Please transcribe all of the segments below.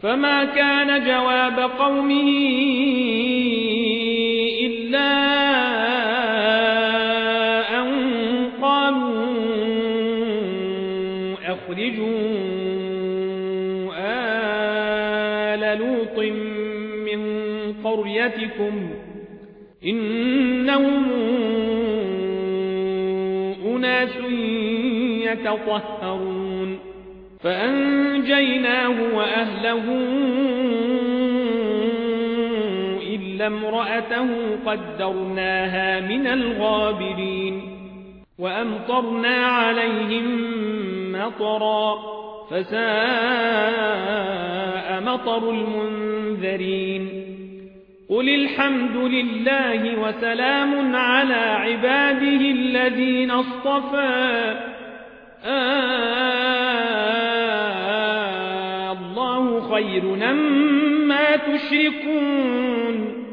فما كان جواب قومه إلا أن قالوا أخرجوا آل لوط من قريتكم إنهم أناس يتطهرون فأنجيناه وأهله إلا امرأته قدرناها من الغابرين وأمطرنا عليهم مطرا فساء مطر المنذرين قل الحمد لله وسلام على عباده الذين اصطفى الله خير أما تشركون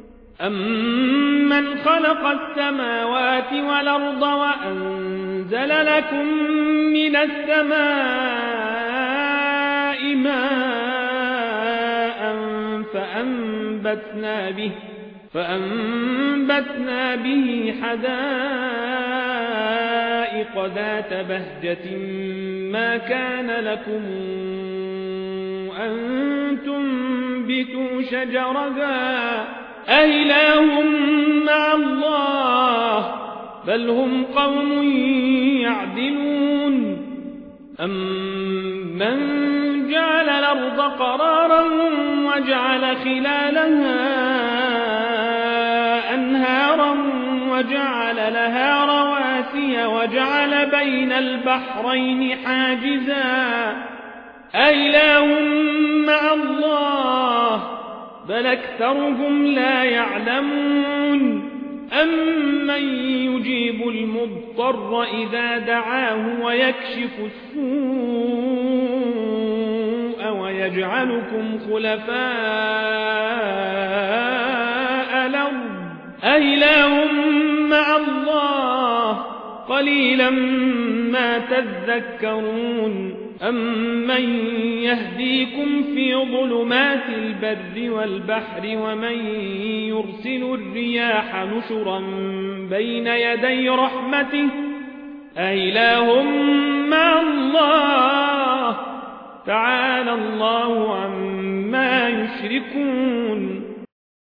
أمن خلق السماوات والأرض وأنزل لكم من السماء ماء فأنبتنا به حدائق ذات بهجة ما كان لكم أن تنبتوا شجرها أإله مع الله بل هم قوم يعدلون أمن جعل الأرض قرارا وجعل خلالها أنهارا وجعل لها رواسي وجعل بين البحرين حاجزا أإله مع الله بل أكثرهم لا يعلمون أمن يجيب المضطر إذا دعاه ويكشف السوء ويجعلكم خلفاء الأرض أإله مع الله قليلا ما تذكرون أمن يهديكم في ظلمات البر والبحر ومن يرسل الرياح نشرا بين يدي رحمته أإله مع الله تعالى الله عما يشركون